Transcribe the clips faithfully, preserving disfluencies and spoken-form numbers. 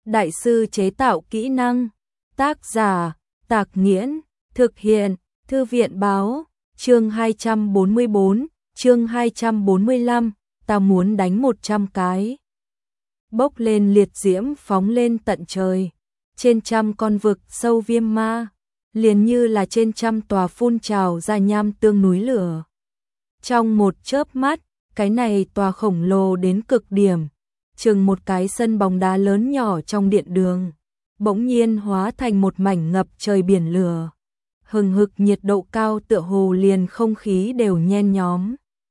Đại sư chế tạo kỹ năng. Tác giả, Tạc Nghiễn. Thực hiện, Thư viện báo. Chương hai trăm bốn mươi bốn, chương hai trăm bốn mươi lăm, ta muốn đánh một trăm cái. Bốc lên liệt diễm phóng lên tận trời. Trên trăm con vực sâu viêm ma, liền như là trên trăm tòa phun trào ra nham tương núi lửa. Trong một chớp mắt, cái này tòa khổng lồ đến cực điểm, chừng một cái sân bóng đá lớn nhỏ trong điện đường, bỗng nhiên hóa thành một mảnh ngập trời biển lửa. Hừng hực nhiệt độ cao tựa hồ liền không khí đều nhen nhóm.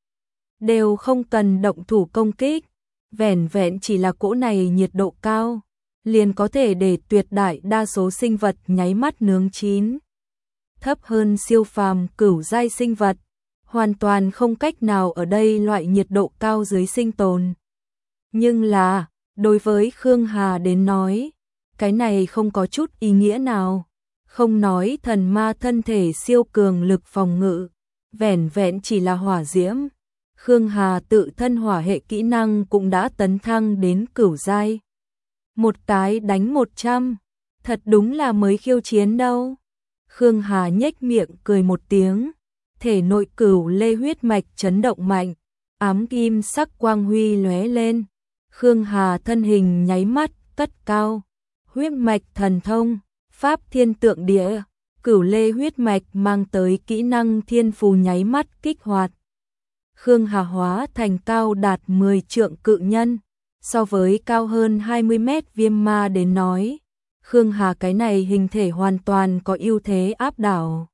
Đều không cần động thủ công kích, vẻn vẹn chỉ là cỗ này nhiệt độ cao, liền có thể để tuyệt đại đa số sinh vật nháy mắt nướng chín. Thấp hơn siêu phàm cửu giai sinh vật, hoàn toàn không cách nào ở đây loại nhiệt độ cao dưới sinh tồn. Nhưng là, đối với Khương Hà đến nói, cái này không có chút ý nghĩa nào. Không nói thần ma thân thể siêu cường lực phòng ngự, vẻn vẹn chỉ là hỏa diễm. Khương Hà tự thân hỏa hệ kỹ năng cũng đã tấn thăng đến cửu giai. Một cái đánh một trăm, thật đúng là mới khiêu chiến đâu. Khương Hà nhếch miệng cười một tiếng, thể nội cửu lê huyết mạch chấn động mạnh, ám kim sắc quang huy lóe lên. Khương Hà thân hình nháy mắt cất cao, huyết mạch thần thông, pháp thiên tượng địa, cửu lê huyết mạch mang tới kỹ năng thiên phù nháy mắt kích hoạt. Khương Hà hóa thành cao đạt mười trượng cự nhân, so với cao hơn hai mươi mét viêm ma đến nói, Khương Hà cái này hình thể hoàn toàn có ưu thế áp đảo.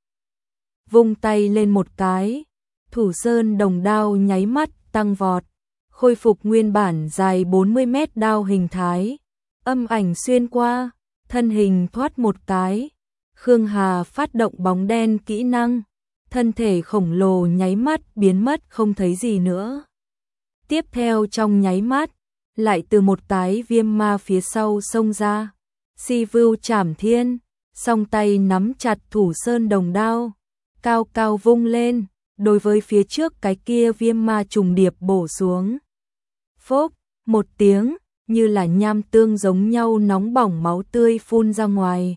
Vung tay lên một cái, Thủ Sơn đồng đao nháy mắt tăng vọt, khôi phục nguyên bản dài bốn mươi mét đao hình thái, âm ảnh xuyên qua, thân hình thoát một cái. Khương Hà phát động bóng đen kỹ năng, thân thể khổng lồ nháy mắt biến mất không thấy gì nữa. Tiếp theo trong nháy mắt, lại từ một cái viêm ma phía sau xông ra. Si Vưu Trảm Thiên, song tay nắm chặt Thủ Sơn đồng đao, cao cao vung lên, đối với phía trước cái kia viêm ma trùng điệp bổ xuống. Phốc, một tiếng, như là nham tương giống nhau nóng bỏng máu tươi phun ra ngoài.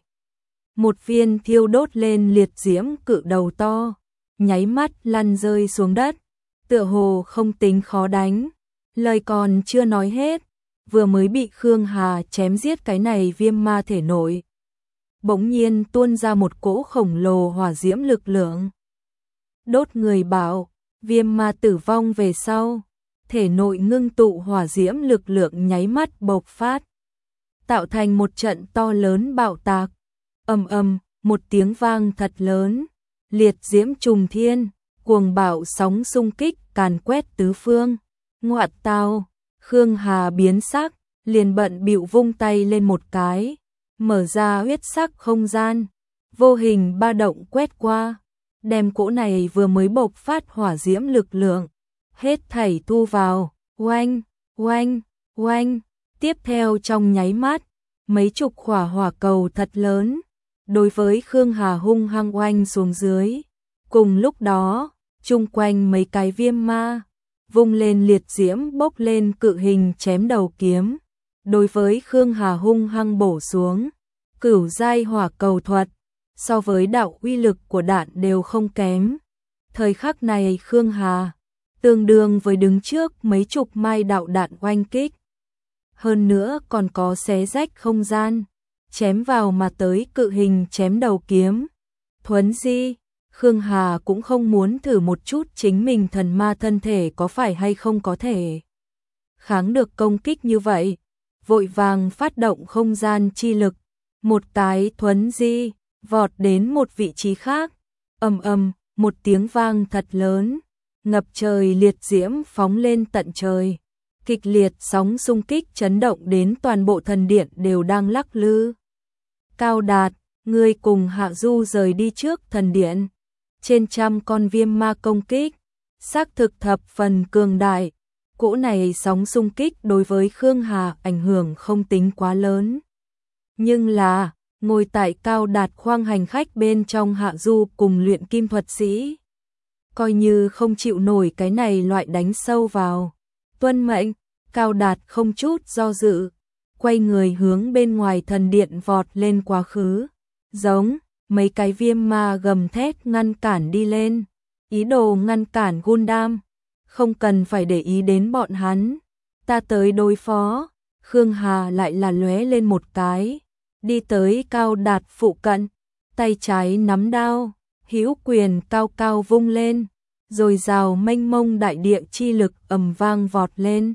Một viên thiêu đốt lên liệt diễm cự đầu to, nháy mắt lăn rơi xuống đất, tựa hồ không tính khó đánh. Lời còn chưa nói hết, vừa mới bị Khương Hà chém giết cái này viêm ma thể nội, bỗng nhiên tuôn ra một cỗ khổng lồ hỏa diễm lực lượng. Đốt người bảo, viêm ma tử vong về sau, thể nội ngưng tụ hỏa diễm lực lượng nháy mắt bộc phát, tạo thành một trận to lớn bạo tạc. Ầm ầm, một tiếng vang thật lớn, liệt diễm trùng thiên, cuồng bạo sóng xung kích càn quét tứ phương. Ngoại tao, Khương Hà biến sắc, liền bận bịu vung tay lên một cái, mở ra huyết sắc không gian, vô hình ba động quét qua, đem cỗ này vừa mới bộc phát hỏa diễm lực lượng, hết thảy thu vào. Oanh, oanh, oanh. Tiếp theo trong nháy mắt, mấy chục quả hỏa cầu thật lớn, đối với Khương Hà hung hăng oanh xuống dưới. Cùng lúc đó, chung quanh mấy cái viêm ma, vung lên liệt diễm bốc lên cự hình chém đầu kiếm, đối với Khương Hà hung hăng bổ xuống. Cửu giai hỏa cầu thuật, so với đạo uy lực của đạn đều không kém. Thời khắc này Khương Hà tương đương với đứng trước mấy chục mai đạo đạn oanh kích. Hơn nữa còn có xé rách không gian, chém vào mà tới cự hình chém đầu kiếm. Thuấn di, Khương Hà cũng không muốn thử một chút chính mình thần ma thân thể có phải hay không có thể kháng được công kích như vậy, vội vàng phát động không gian chi lực, một cái thuấn di, vọt đến một vị trí khác. Ầm ầm, một tiếng vang thật lớn, ngập trời liệt diễm phóng lên tận trời, kịch liệt sóng xung kích chấn động đến toàn bộ thần điện đều đang lắc lư. Cao Đạt, ngươi cùng Hạ Du rời đi trước thần điện. Trên trăm con viêm ma công kích, xác thực thập phần cường đại. Cỗ này sóng xung kích đối với Khương Hà ảnh hưởng không tính quá lớn. Nhưng là, ngồi tại Cao Đạt khoang hành khách bên trong Hạ Du cùng luyện kim thuật sĩ, coi như không chịu nổi cái này loại đánh sâu vào. Tuân mệnh, Cao Đạt không chút do dự, quay người hướng bên ngoài thần điện vọt lên quá khứ. Giống, mấy cái viêm ma gầm thét ngăn cản đi lên, ý đồ ngăn cản Gundam. Không cần phải để ý đến bọn hắn, ta tới đối phó. Khương Hà lại là lóe lên một cái, đi tới Cao Đạt phụ cận, tay trái nắm đao, hữu quyền cao cao vung lên, rồi rào mênh mông đại địa chi lực ầm vang vọt lên.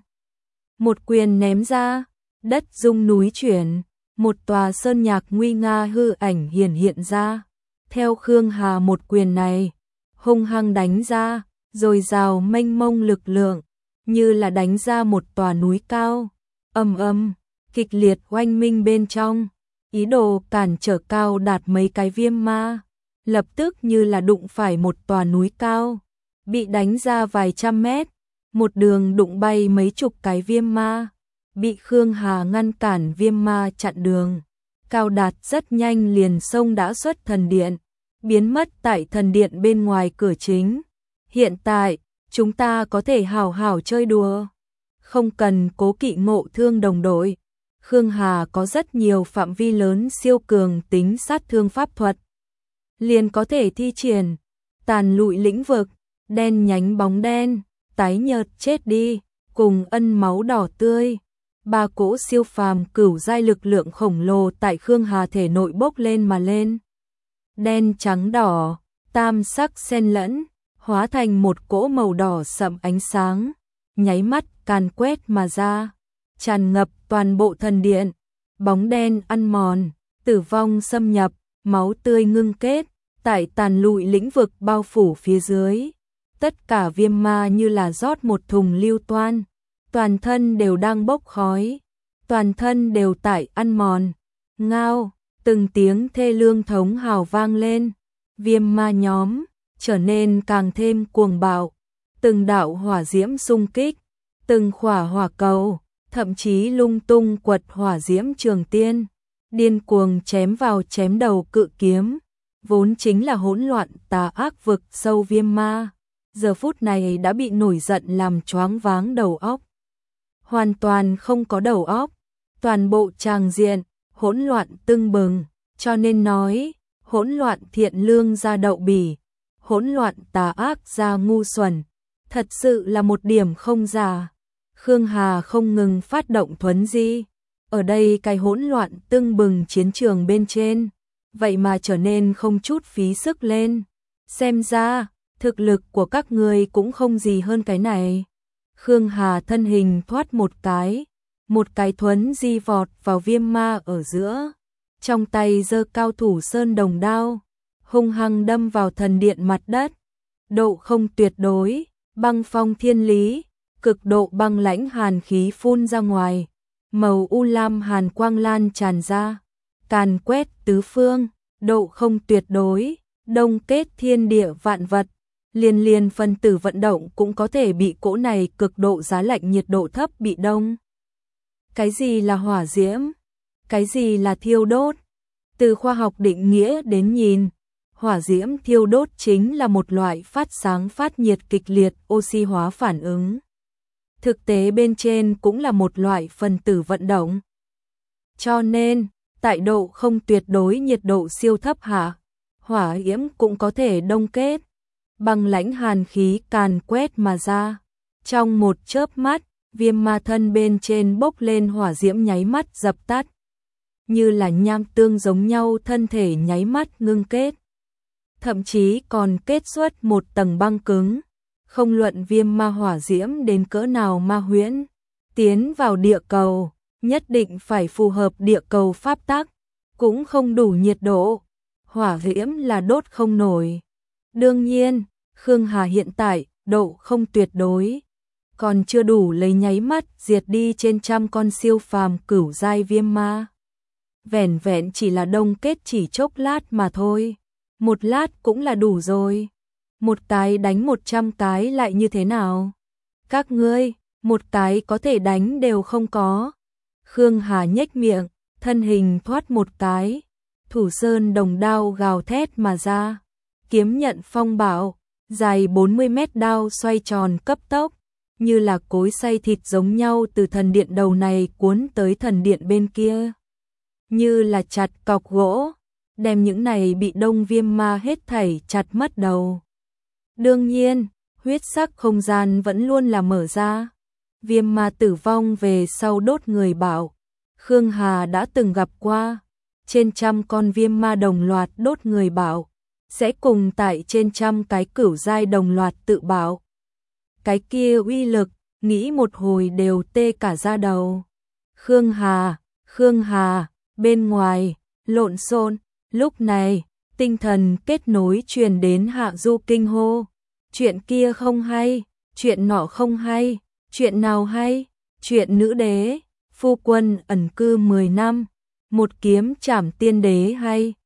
Một quyền ném ra, đất rung núi chuyển, một tòa sơn nhạc nguy nga hư ảnh hiển hiện ra. Theo Khương Hà một quyền này, hung hăng đánh ra, rồi rào mênh mông lực lượng, như là đánh ra một tòa núi cao. Ầm ầm, kịch liệt oanh minh bên trong, ý đồ cản trở Cao Đạt mấy cái viêm ma, lập tức như là đụng phải một tòa núi cao, bị đánh ra vài trăm mét, một đường đụng bay mấy chục cái viêm ma, bị Khương Hà ngăn cản viêm ma chặn đường. Cao Đạt rất nhanh liền xông đã xuất thần điện, biến mất tại thần điện bên ngoài cửa chính. Hiện tại, chúng ta có thể hào hào chơi đùa, không cần cố kỵ ngộ thương đồng đội. Khương Hà có rất nhiều phạm vi lớn siêu cường tính sát thương pháp thuật, liền có thể thi triển. Tàn lụi lĩnh vực, đen nhánh bóng đen, tái nhợt chết đi, cùng ân máu đỏ tươi. Ba cỗ siêu phàm cửu giai lực lượng khổng lồ tại Khương Hà thể nội bốc lên mà lên. Đen trắng đỏ, tam sắc xen lẫn, hóa thành một cỗ màu đỏ sậm ánh sáng, nháy mắt càn quét mà ra, tràn ngập toàn bộ thần điện. Bóng đen ăn mòn, tử vong xâm nhập, máu tươi ngưng kết, tại tàn lụi lĩnh vực bao phủ phía dưới. Tất cả viêm ma như là rót một thùng lưu toan, toàn thân đều đang bốc khói, toàn thân đều tại ăn mòn. Ngao, từng tiếng thê lương thống hào vang lên, viêm ma nhóm trở nên càng thêm cuồng bạo, từng đạo hỏa diễm xung kích, từng khỏa hỏa cầu, thậm chí lung tung quật hỏa diễm trường tiên, điên cuồng chém vào chém đầu cự kiếm, vốn chính là hỗn loạn tà ác vực sâu viêm ma, giờ phút này đã bị nổi giận làm choáng váng đầu óc. Hoàn toàn không có đầu óc, toàn bộ tràng diện, hỗn loạn tưng bừng, cho nên nói, hỗn loạn thiện lương ra đậu bỉ, hỗn loạn tà ác ra ngu xuẩn, thật sự là một điểm không giả. Khương Hà không ngừng phát động thuấn di, ở đây cái hỗn loạn tưng bừng chiến trường bên trên, vậy mà trở nên không chút phí sức lên. Xem ra, thực lực của các người cũng không gì hơn cái này. Khương Hà thân hình thoát một cái, một cái thuấn di vọt vào viêm ma ở giữa, trong tay giơ cao thủ sơn đồng đao, hung hăng đâm vào thần điện mặt đất. Độ không tuyệt đối, băng phong thiên lý, cực độ băng lãnh hàn khí phun ra ngoài, màu u lam hàn quang lan tràn ra, càn quét tứ phương. Độ không tuyệt đối, đông kết thiên địa vạn vật, liên liên phân tử vận động cũng có thể bị cỗ này cực độ giá lạnh nhiệt độ thấp bị đông. Cái gì là hỏa diễm? Cái gì là thiêu đốt? Từ khoa học định nghĩa đến nhìn, hỏa diễm thiêu đốt chính là một loại phát sáng phát nhiệt kịch liệt oxy hóa phản ứng. Thực tế bên trên cũng là một loại phân tử vận động. Cho nên, tại độ không tuyệt đối nhiệt độ siêu thấp hạ, hỏa diễm cũng có thể đông kết, băng lãnh hàn khí càn quét mà ra. Trong một chớp mắt, viêm ma thân bên trên bốc lên hỏa diễm nháy mắt dập tắt, như là nham tương giống nhau thân thể nháy mắt ngưng kết, thậm chí còn kết xuất một tầng băng cứng. Không luận viêm ma hỏa diễm đến cỡ nào ma huyễn, tiến vào địa cầu, nhất định phải phù hợp địa cầu pháp tắc, cũng không đủ nhiệt độ, hỏa diễm là đốt không nổi. Đương nhiên, Khương Hà hiện tại, độ không tuyệt đối, còn chưa đủ lấy nháy mắt diệt đi trên trăm con siêu phàm cửu giai viêm ma. Vẻn vẹn chỉ là đông kết chỉ chốc lát mà thôi, một lát cũng là đủ rồi. Một cái đánh một trăm cái lại như thế nào? Các ngươi, một cái có thể đánh đều không có. Khương Hà nhếch miệng, thân hình thoát một cái, thủ sơn đồng đao gào thét mà ra, kiếm nhận phong bạo, dài bốn mươi mét đao xoay tròn cấp tốc, như là cối xay thịt giống nhau từ thần điện đầu này cuốn tới thần điện bên kia. Như là chặt cọc gỗ, đem những này bị đông viêm ma hết thảy chặt mất đầu. Đương nhiên, huyết sắc không gian vẫn luôn là mở ra. Viêm ma tử vong về sau đốt người bảo, Khương Hà đã từng gặp qua, trên trăm con viêm ma đồng loạt đốt người bảo, sẽ cùng tại trên trăm cái cửu giai đồng loạt tự bảo. Cái kia uy lực, nghĩ một hồi đều tê cả da đầu. Khương Hà, Khương Hà, bên ngoài, lộn xộn, lúc này, tinh thần kết nối truyền đến Hạ Du kinh hô. Chuyện kia không hay, chuyện nọ không hay, chuyện nào hay, chuyện nữ đế, phu quân ẩn cư mười năm, một kiếm trảm tiên đế hay.